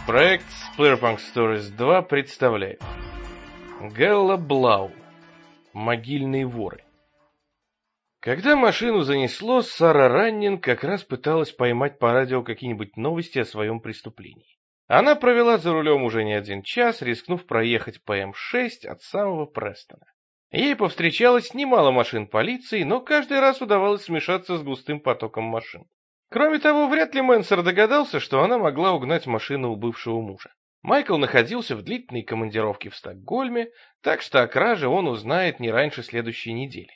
Проект Splatterpunk Stories 2 представляет Гэлла Блау. Могильные воры. Когда машину занесло, Сара Раннин как раз пыталась поймать по радио какие-нибудь новости о своем преступлении. Она провела за рулем уже не 1 час, рискнув проехать по М6 от самого Престона. Ей повстречалось немало машин полиции, но каждый раз удавалось смешаться с густым потоком машин. Кроме того, вряд ли Менсер догадался, что она могла угнать машину у бывшего мужа. Майкл находился в длительной командировке в Стокгольме, так что о краже он узнает не раньше следующей недели.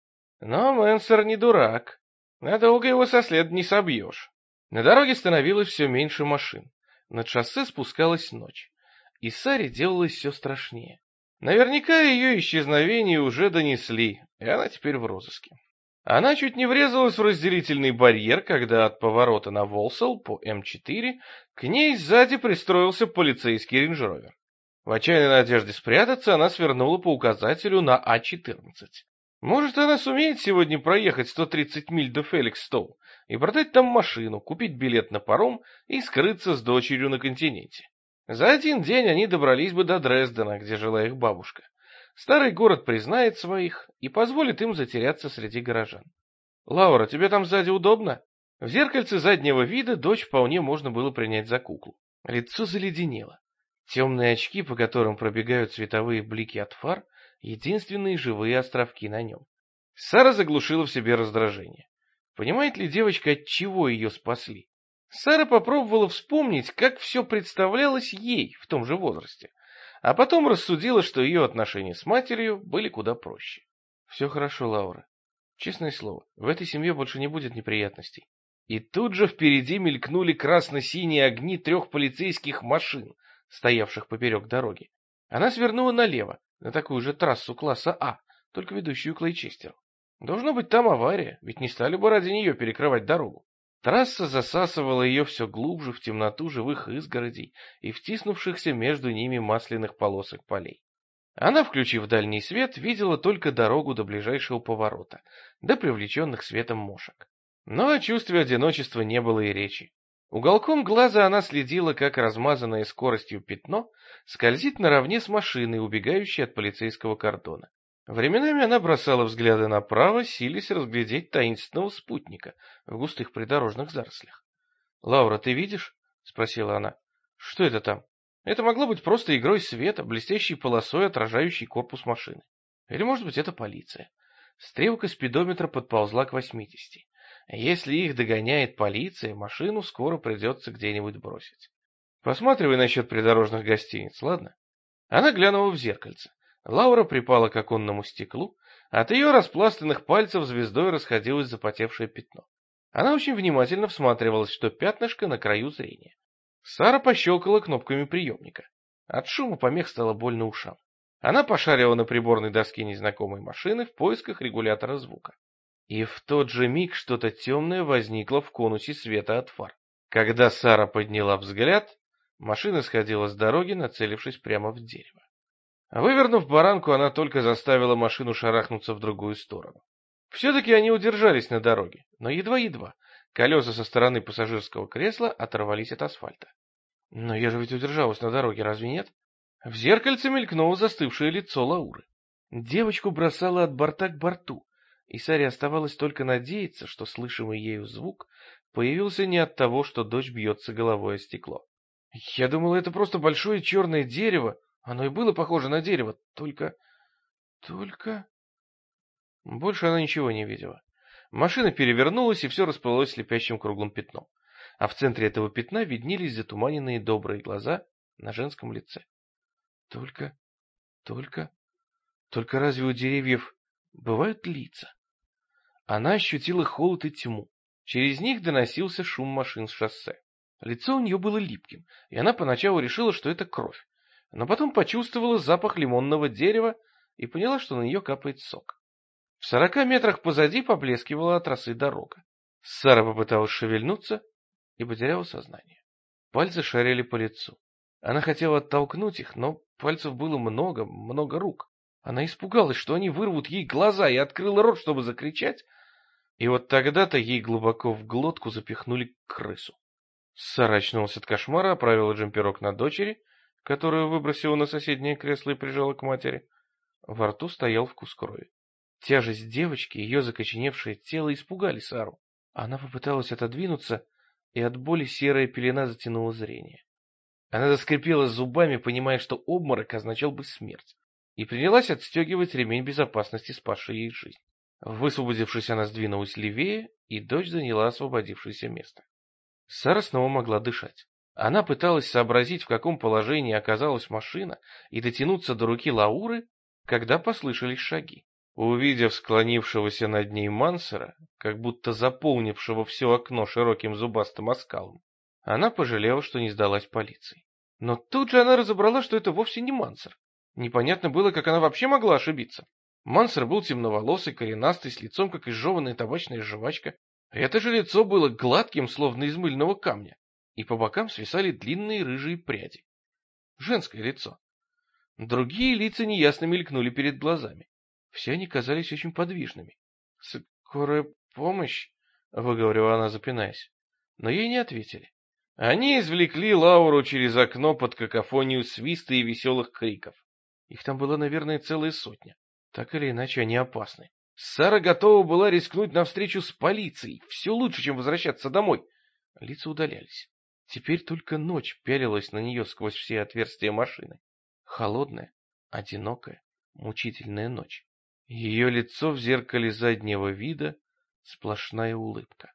Но Менсер не дурак. Надолго его со следа не собьешь. На дороге становилось все меньше машин. Над шоссе спускалась ночь. И Саре делалось все страшнее. Наверняка ее исчезновение уже донесли, и она теперь в розыске. Она чуть не врезалась в разделительный барьер, когда от поворота на Волсал по М4 к ней сзади пристроился полицейский рейндж-ровер. В отчаянной надежде спрятаться она свернула по указателю на А14. Может, она сумеет сегодня проехать 130 миль до Феликстоу и продать там машину, купить билет на паром и скрыться с дочерью на континенте. За 1 день они добрались бы до Дрездена, где жила их бабушка. Старый город признает своих и позволит им затеряться среди горожан. «Лаура, тебе там сзади удобно?» В зеркальце заднего вида дочь вполне можно было принять за куклу. Лицо заледенело. Темные очки, по которым пробегают световые блики от фар, единственные живые островки на нем. Сара заглушила в себе раздражение. Понимает ли девочка, от чего ее спасли? Сара попробовала вспомнить, как все представлялось ей в том же возрасте. А потом рассудила, что ее отношения с матерью были куда проще. Все хорошо, Лаура. Честное слово, в этой семье больше не будет неприятностей. И тут же впереди мелькнули красно-синие огни 3 полицейских машин, стоявших поперек дороги. Она свернула налево, на такую же трассу класса А, только ведущую к Лейчестеру. Должно быть, там авария, ведь не стали бы ради нее перекрывать дорогу. Трасса засасывала ее все глубже в темноту живых изгородей и втиснувшихся между ними масляных полосок полей. Она, включив дальний свет, видела только дорогу до ближайшего поворота, до привлеченных светом мошек. Но о чувстве одиночества не было и речи. Уголком глаза она следила, как размазанное скоростью пятно скользит наравне с машиной, убегающей от полицейского кордона. Временами она бросала взгляды направо, силясь разглядеть таинственного спутника в густых придорожных зарослях. «Лаура, ты видишь?» — спросила она. «Что это там?» Это могло быть просто игрой света, блестящей полосой, отражающей корпус машины. Или, может быть, это полиция. Стрелка спидометра подползла к 80. Если их догоняет полиция, машину скоро придется где-нибудь бросить. Посматривай насчет придорожных гостиниц, ладно? Она глянула в зеркальце. Лаура припала к оконному стеклу, от ее распластанных пальцев звездой расходилось запотевшее пятно. Она очень внимательно всматривалась, что пятнышко на краю зрения. Сара пощелкала кнопками приемника. От шума помех стало больно ушам. Она пошарила на приборной доске незнакомой машины в поисках регулятора звука. И в тот же миг что-то темное возникло в конусе света от фар. Когда Сара подняла взгляд, машина сходила с дороги, нацелившись прямо в дерево. Вывернув баранку, она только заставила машину шарахнуться в другую сторону. Все-таки они удержались на дороге, но едва-едва. Колеса со стороны пассажирского кресла оторвались от асфальта. Но я же ведь удержалась на дороге, разве нет? В зеркальце мелькнуло застывшее лицо Лауры. Девочку бросало от борта к борту, и Саре оставалось только надеяться, что слышимый ею звук появился не от того, что дочь бьется головой о стекло. Я думала, это просто большое черное дерево. Оно и было похоже на дерево, только... Больше она ничего не видела. Машина перевернулась, и все расплылось слепящим круглым пятном. А в центре этого пятна виднелись затуманенные добрые глаза на женском лице. Только разве у деревьев бывают лица? Она ощутила холод и тьму. Через них доносился шум машин с шоссе. Лицо у нее было липким, и она поначалу решила, что это кровь. Но потом почувствовала запах лимонного дерева и поняла, что на нее капает сок. В 40 метрах позади поблескивала от росы дорога. Сара попыталась шевельнуться и потеряла сознание. Пальцы шарили по лицу. Она хотела оттолкнуть их, но пальцев было много рук. Она испугалась, что они вырвут ей глаза, и открыла рот, чтобы закричать. И вот тогда-то ей глубоко в глотку запихнули крысу. Сара очнулась от кошмара, оправила джемперок на дочери, которую выбросила на соседнее кресло и прижала к матери. Во рту стоял вкус крови. Тяжесть девочки и ее закоченевшее тело испугали Сару. Она попыталась отодвинуться, и от боли серая пелена затянула зрение. Она заскрипела зубами, понимая, что обморок означал бы смерть, и принялась отстегивать ремень безопасности, спасший ей жизнь. Высвободившись, она сдвинулась левее, и дочь заняла освободившееся место. Сара снова могла дышать. Она пыталась сообразить, в каком положении оказалась машина, и дотянуться до руки Лауры, когда послышались шаги. Увидев склонившегося над ней Мансера, как будто заполнившего все окно широким зубастым оскалом, она пожалела, что не сдалась полиции. Но тут же она разобрала, что это вовсе не Мансер. Непонятно было, как она вообще могла ошибиться. Мансер был темноволосый, коренастый, с лицом, как изжеванная табачная жвачка. Это же лицо было гладким, словно из мыльного камня, и по бокам свисали длинные рыжие пряди. Женское лицо. Другие лица неясно мелькнули перед глазами. Все они казались очень подвижными. «Скорая помощь?» — выговорила она, запинаясь. Но ей не ответили. Они извлекли Лауру через окно под какофонию свиста и веселых криков. Их там было, наверное, целая сотня. Так или иначе, они опасны. Сара готова была рискнуть навстречу с полицией. Все лучше, чем возвращаться домой. Лица удалялись. Теперь только ночь пялилась на нее сквозь все отверстия машины. Холодная, одинокая, мучительная ночь. Ее лицо в зеркале заднего вида — сплошная улыбка.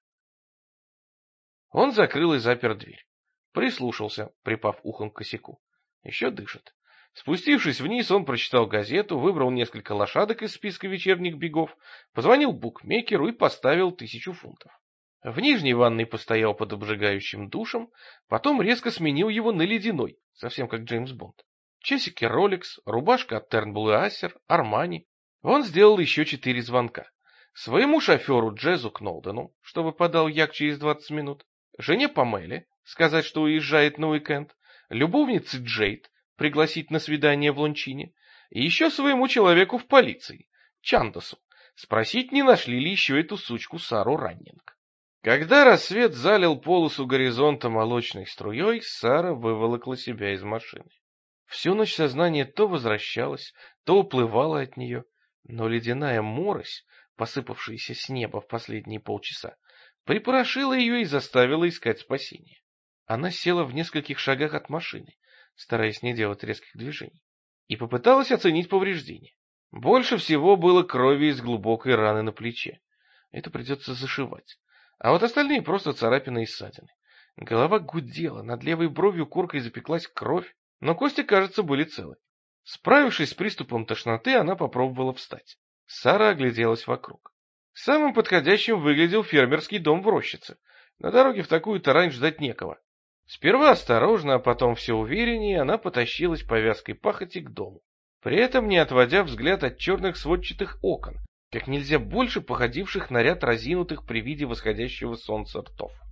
Он закрыл и запер дверь. Прислушался, припав ухом к косяку. Еще дышит. Спустившись вниз, он прочитал газету, выбрал несколько лошадок из списка вечерних бегов, позвонил букмекеру и поставил 1000 фунтов. В нижней ванной постоял под обжигающим душем, потом резко сменил его на ледяной, совсем как Джеймс Бонд. Часики Rolex, рубашка от Turnbull и Asser, Армани. Он сделал еще 4 звонка. Своему шоферу Джезу Кнолдену, чтобы подал як через 20 минут, жене Памеле, сказать, что уезжает на уикенд, любовнице Джейд, пригласить на свидание в Лончине, и еще своему человеку в полиции, Чандасу, спросить, не нашли ли еще эту сучку Сару Раннинг. Когда рассвет залил полосу горизонта молочной струей, Сара выволокла себя из машины. Всю ночь сознание то возвращалось, то уплывало от нее, но ледяная морось, посыпавшаяся с неба в последние полчаса, припорошила ее и заставила искать спасения. Она села в нескольких шагах от машины, стараясь не делать резких движений, и попыталась оценить повреждения. Больше всего было крови из глубокой раны на плече. Это придется зашивать. А вот остальные просто царапины и ссадины. Голова гудела, над левой бровью коркой запеклась кровь, но кости, кажется, были целы. Справившись с приступом тошноты, она попробовала встать. Сара огляделась вокруг. Самым подходящим выглядел фермерский дом в рощице. На дороге в такую-то рань ждать некого. Сперва осторожно, а потом все увереннее, она потащилась по вязкой пахоти к дому, при этом не отводя взгляд от черных сводчатых окон, как нельзя больше походивших на ряд разинутых при виде восходящего солнца ртов.